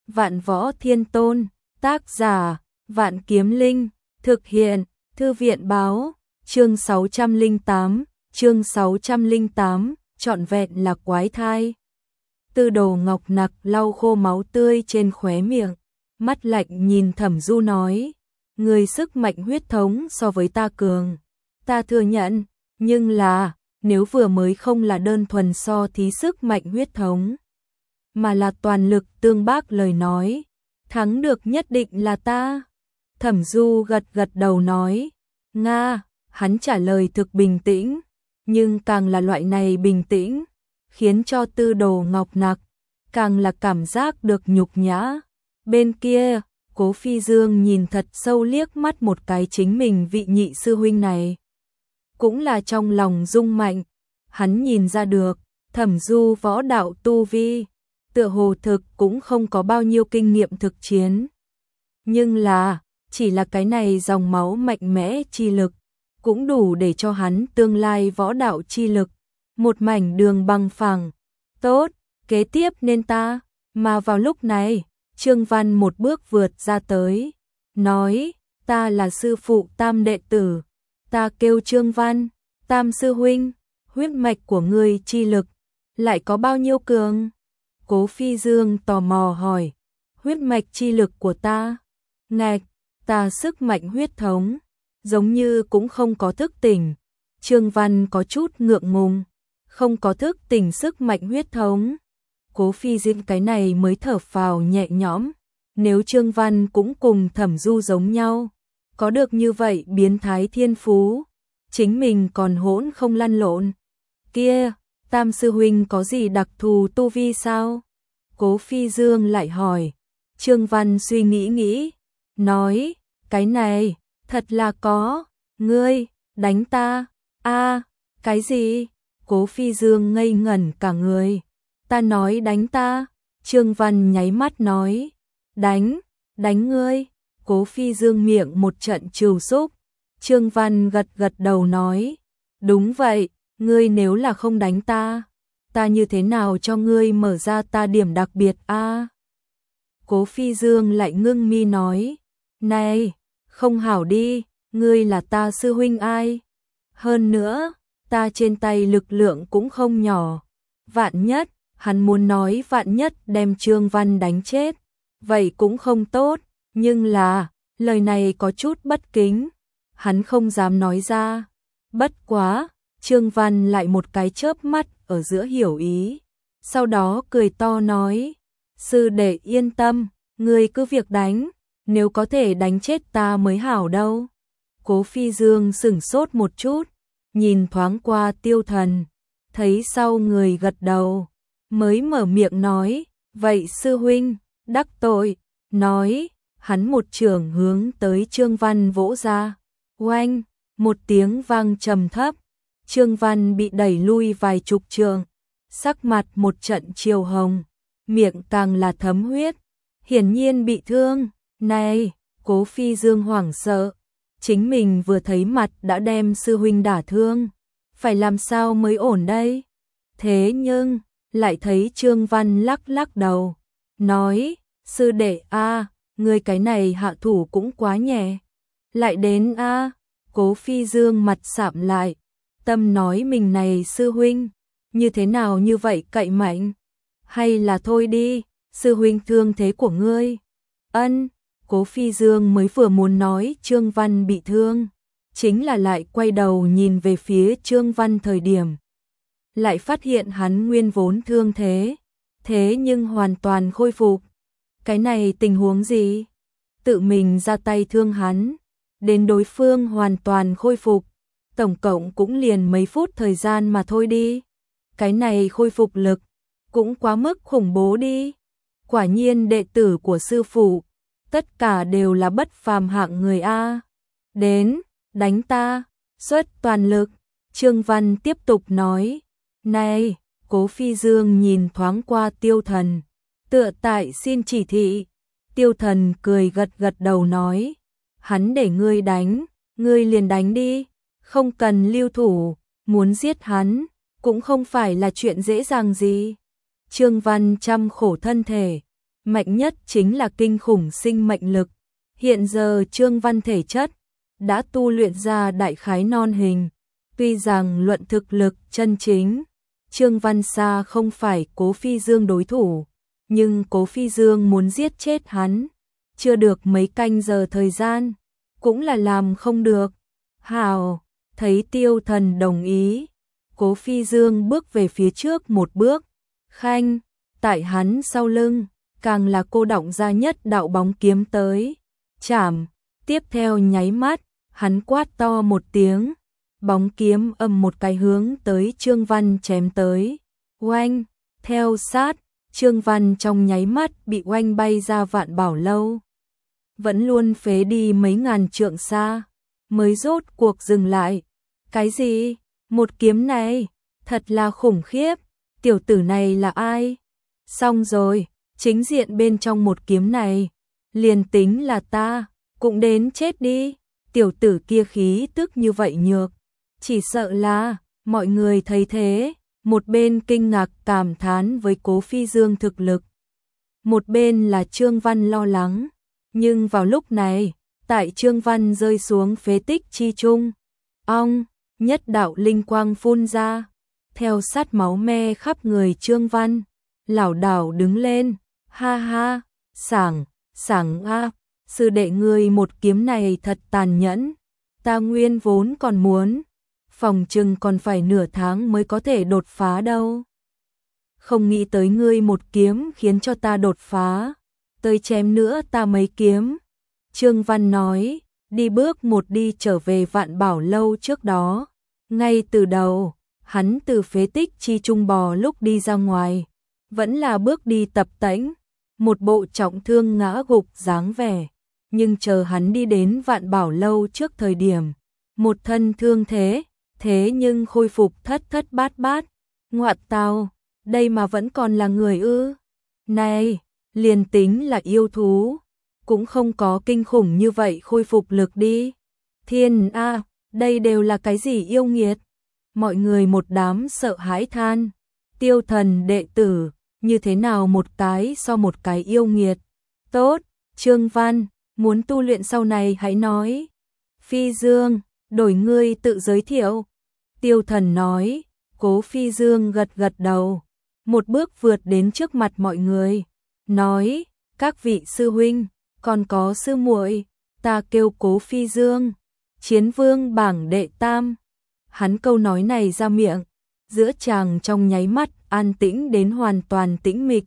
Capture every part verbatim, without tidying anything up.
Vạn Võ Thiên Tôn, tác giả, Vạn Kiếm Linh, thực hiện, Thư viện báo, chương sáu trăm lẻ tám, chương sáu trăm lẻ tám, trọn vẹn là quái thai. Tư Đồ Ngọc Nặc lau khô máu tươi trên khóe miệng, mắt lạnh nhìn Thẩm Du nói, người sức mạnh huyết thống so với ta cường, ta thừa nhận, nhưng là, nếu vừa mới không là đơn thuần so thí sức mạnh huyết thống, mà là toàn lực tương bác lời nói, thắng được nhất định là ta. Thẩm Du gật gật đầu nói, Nga, hắn trả lời thực bình tĩnh, nhưng càng là loại này bình tĩnh, khiến cho Tư Đồ Ngọc Nặc càng là cảm giác được nhục nhã. Bên kia, Cố Phi Dương nhìn thật sâu liếc mắt một cái chính mình vị nhị sư huynh này, cũng là trong lòng rung mạnh, hắn nhìn ra được, Thẩm Du võ đạo tu vi, tựa hồ thực cũng không có bao nhiêu kinh nghiệm thực chiến. Nhưng là, chỉ là cái này dòng máu mạnh mẽ chi lực, cũng đủ để cho hắn tương lai võ đạo chi lực, một mảnh đường bằng phẳng. Tốt, kế tiếp nên ta, mà vào lúc này, Trương Văn một bước vượt ra tới, nói, ta là sư phụ Tam đệ tử, ta kêu Trương Văn, Tam sư huynh, huyết mạch của ngươi chi lực, lại có bao nhiêu cường? Cố Phi Dương tò mò hỏi, huyết mạch chi lực của ta, ngạch, ta sức mạnh huyết thống, giống như cũng không có thức tỉnh. Trương Văn có chút ngượng ngùng, không có thức tỉnh sức mạnh huyết thống. Cố Phi Dương cái này mới thở phào nhẹ nhõm, nếu Trương Văn cũng cùng Thẩm Du giống nhau, có được như vậy biến thái thiên phú, chính mình còn hỗn không lăn lộn. Kia, Tam sư huynh có gì đặc thù tu vi sao? Cố Phi Dương lại hỏi. Trương Văn suy nghĩ nghĩ, nói, cái này, thật là có, ngươi, đánh ta, a cái gì? Cố Phi Dương ngây ngẩn cả người, ta nói đánh ta, Trương Văn nháy mắt nói, đánh, đánh ngươi, Cố Phi Dương miệng một trận trừu xúc, Trương Văn gật gật đầu nói, đúng vậy, ngươi nếu là không đánh ta, ta như thế nào cho ngươi mở ra ta điểm đặc biệt a? À? Cố Phi Dương lại ngưng mi nói, này, không hảo đi, ngươi là ta sư huynh ai? Hơn nữa, ta trên tay lực lượng cũng không nhỏ, vạn nhất, hắn muốn nói vạn nhất đem Trương Văn đánh chết, vậy cũng không tốt, nhưng là, lời này có chút bất kính, hắn không dám nói ra, bất quá, Trương Văn lại một cái chớp mắt ở giữa hiểu ý, sau đó cười to nói, sư đệ yên tâm, ngươi cứ việc đánh, nếu có thể đánh chết ta mới hảo đâu. Cố Phi Dương sửng sốt một chút, nhìn thoáng qua Tiêu Thần, thấy sau người gật đầu, mới mở miệng nói, vậy sư huynh, đắc tội, nói, hắn một chưởng hướng tới Trương Văn vỗ ra, oanh, một tiếng vang trầm thấp, Trương Văn bị đẩy lui vài chục trượng, sắc mặt một trận chiều hồng, miệng càng là thấm huyết, hiển nhiên bị thương. Này, Cố Phi Dương hoảng sợ, chính mình vừa thấy mặt đã đem sư huynh đả thương, phải làm sao mới ổn đây? Thế nhưng, lại thấy Trương Văn lắc lắc đầu, nói, sư đệ a, ngươi cái này hạ thủ cũng quá nhẹ. Lại đến a, Cố Phi Dương mặt sạm lại, tâm nói mình này sư huynh, như thế nào như vậy cậy mạnh? Hay là thôi đi, sư huynh thương thế của ngươi. Ân, Cố Phi Dương mới vừa muốn nói Trương Văn bị thương, chính là lại quay đầu nhìn về phía Trương Văn thời điểm, lại phát hiện hắn nguyên vốn thương thế, thế nhưng hoàn toàn khôi phục. Cái này tình huống gì? Tự mình ra tay thương hắn, đến đối phương hoàn toàn khôi phục, tổng cộng cũng liền mấy phút thời gian mà thôi đi. Cái này khôi phục lực, cũng quá mức khủng bố đi. Quả nhiên đệ tử của sư phụ, tất cả đều là bất phàm hạng người a. Đến, đánh ta, xuất toàn lực. Trương Văn tiếp tục nói, này, Cố Phi Dương nhìn thoáng qua Tiêu Thần, tựa tại xin chỉ thị. Tiêu Thần cười gật gật đầu nói, hắn để ngươi đánh, ngươi liền đánh đi, không cần lưu thủ, muốn giết hắn, cũng không phải là chuyện dễ dàng gì. Trương Văn chăm khổ thân thể, mạnh nhất chính là kinh khủng sinh mệnh lực. Hiện giờ Trương Văn thể chất đã tu luyện ra đại khái non hình, tuy rằng luận thực lực chân chính, Trương Văn xa không phải Cố Phi Dương đối thủ, nhưng Cố Phi Dương muốn giết chết hắn, chưa được mấy canh giờ thời gian, cũng là làm không được. Hào, thấy Tiêu Thần đồng ý, Cố Phi Dương bước về phía trước một bước, khanh, tại hắn sau lưng, càng là cô động ra nhất đạo bóng kiếm tới, chảm, tiếp theo nháy mắt, hắn quát to một tiếng, bóng kiếm ầm một cái hướng tới Trương Văn chém tới, oanh, theo sát, Trương Văn trong nháy mắt bị oanh bay ra Vạn Bảo Lâu, vẫn luôn phế đi mấy ngàn trượng xa, mới rốt cuộc dừng lại. Cái gì? Một kiếm này, thật là khủng khiếp, tiểu tử này là ai? Xong rồi, chính diện bên trong một kiếm này, liền tính là ta, cũng đến chết đi, tiểu tử kia khí tức như vậy nhược, chỉ sợ là, mọi người thấy thế, một bên kinh ngạc cảm thán với Cố Phi Dương thực lực, một bên là Trương Văn lo lắng, nhưng vào lúc này, tại Trương Văn rơi xuống phế tích chi trung, ong, nhất đạo linh quang phun ra, theo sát máu me khắp người Trương Văn, lảo đảo đứng lên, ha ha, sảng, sảng a, sư đệ ngươi một kiếm này thật tàn nhẫn, ta nguyên vốn còn muốn, phòng chừng còn phải nửa tháng mới có thể đột phá đâu. Không nghĩ tới ngươi một kiếm khiến cho ta đột phá, tới chém nữa ta mấy kiếm. Trương Văn nói, đi bước một đi trở về Vạn Bảo Lâu trước đó. Ngay từ đầu, hắn từ phế tích chi trung bò lúc đi ra ngoài, vẫn là bước đi tập tễnh, một bộ trọng thương ngã gục dáng vẻ. Nhưng chờ hắn đi đến Vạn Bảo Lâu trước thời điểm, một thân thương thế, thế nhưng khôi phục thất thất bát bát. Ngoạn tào, đây mà vẫn còn là người ư? Này, liền tính là yêu thú, cũng không có kinh khủng như vậy khôi phục lực đi. Thiên a, đây đều là cái gì yêu nghiệt? Mọi người một đám sợ hãi than. Tiêu Thần đệ tử, như thế nào một cái so một cái yêu nghiệt. Tốt, Trương Văn, muốn tu luyện sau này hãy nói. Phi Dương, đổi ngươi tự giới thiệu. Tiêu Thần nói, Cố Phi Dương gật gật đầu, một bước vượt đến trước mặt mọi người, nói, các vị sư huynh, còn có sư muội, ta kêu Cố Phi Dương, Chiến Vương bảng đệ tam. Hắn câu nói này ra miệng, giữa chàng trong nháy mắt an tĩnh đến hoàn toàn tĩnh mịch.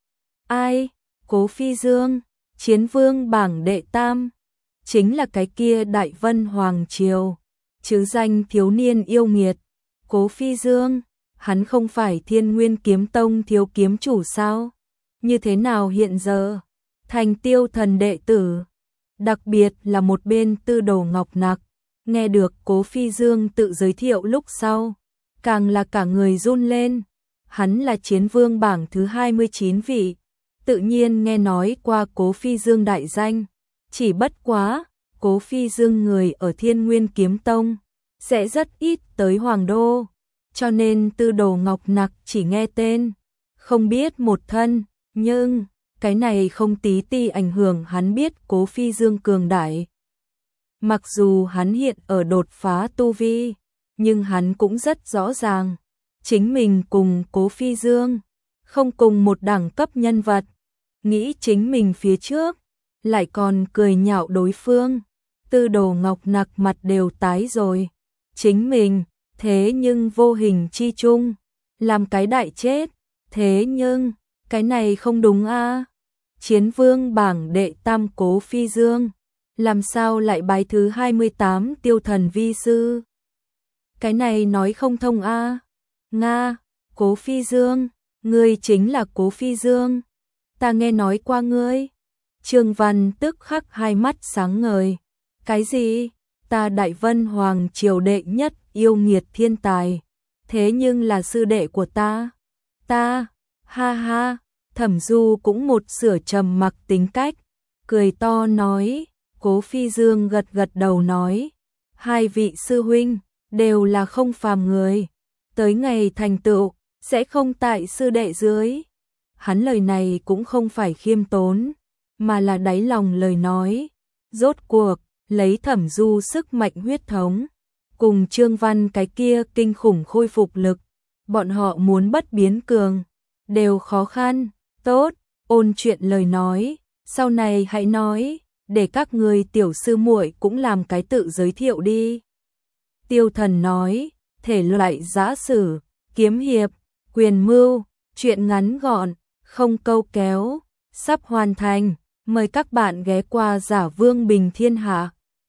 Ai? Cố Phi Dương, Chiến Vương bảng đệ tam, chính là cái kia Đại Vân Hoàng Triều, chứ danh thiếu niên yêu nghiệt. Cố Phi Dương, hắn không phải Thiên Nguyên Kiếm Tông thiếu kiếm chủ sao? Như thế nào hiện giờ? Thành Tiêu Thần đệ tử. Đặc biệt là một bên Tư Đồ Ngọc Nặc, nghe được Cố Phi Dương tự giới thiệu lúc sau, càng là cả người run lên. Hắn là Chiến Vương bảng thứ hai mươi chín vị, tự nhiên nghe nói qua Cố Phi Dương đại danh, chỉ bất quá, Cố Phi Dương người ở Thiên Nguyên Kiếm Tông, sẽ rất ít tới Hoàng Đô, cho nên Tư Đồ Ngọc Nặc chỉ nghe tên, không biết một thân, nhưng cái này không tí ti ảnh hưởng hắn biết Cố Phi Dương cường đại. Mặc dù hắn hiện ở đột phá tu vi, nhưng hắn cũng rất rõ ràng, chính mình cùng Cố Phi Dương, không cùng một đẳng cấp nhân vật, nghĩ chính mình phía trước, lại còn cười nhạo đối phương. Tư Đồ Ngọc Nặc mặt đều tái rồi, chính mình, thế nhưng vô hình chi chung, làm cái đại chết, thế nhưng, cái này không đúng a. Chiến Vương bảng đệ tam Cố Phi Dương, làm sao lại bái thứ hai mươi tám Tiêu Thần vi sư? Cái này nói không thông a. Nga, Cố Phi Dương, ngươi chính là Cố Phi Dương, ta nghe nói qua ngươi. Trương Văn tức khắc hai mắt sáng ngời. Cái gì? Ta Đại Vân Hoàng Triều đệ nhất yêu nghiệt thiên tài, thế nhưng là sư đệ của ta. Ta, ha ha, Thẩm Du cũng một sửa trầm mặc tính cách, cười to nói. Cố Phi Dương gật gật đầu nói, hai vị sư huynh đều là không phàm người, tới ngày thành tựu sẽ không tại sư đệ dưới. hắn lời này cũng không phải khiêm tốn, mà là đáy lòng lời nói. Rốt cuộc, lấy Thẩm Du sức mạnh huyết thống, cùng Trương Văn cái kia kinh khủng khôi phục lực, bọn họ muốn bất biến cường, đều khó khăn. Tốt, ôn chuyện lời nói, sau này hãy nói, để các người tiểu sư muội cũng làm cái tự giới thiệu đi. Tiêu Thần nói, thể loại giã sử, kiếm hiệp, quyền mưu, chuyện ngắn gọn, không câu kéo, sắp hoàn thành, mời các bạn ghé qua Giả Vương Bình Thiên Hạ.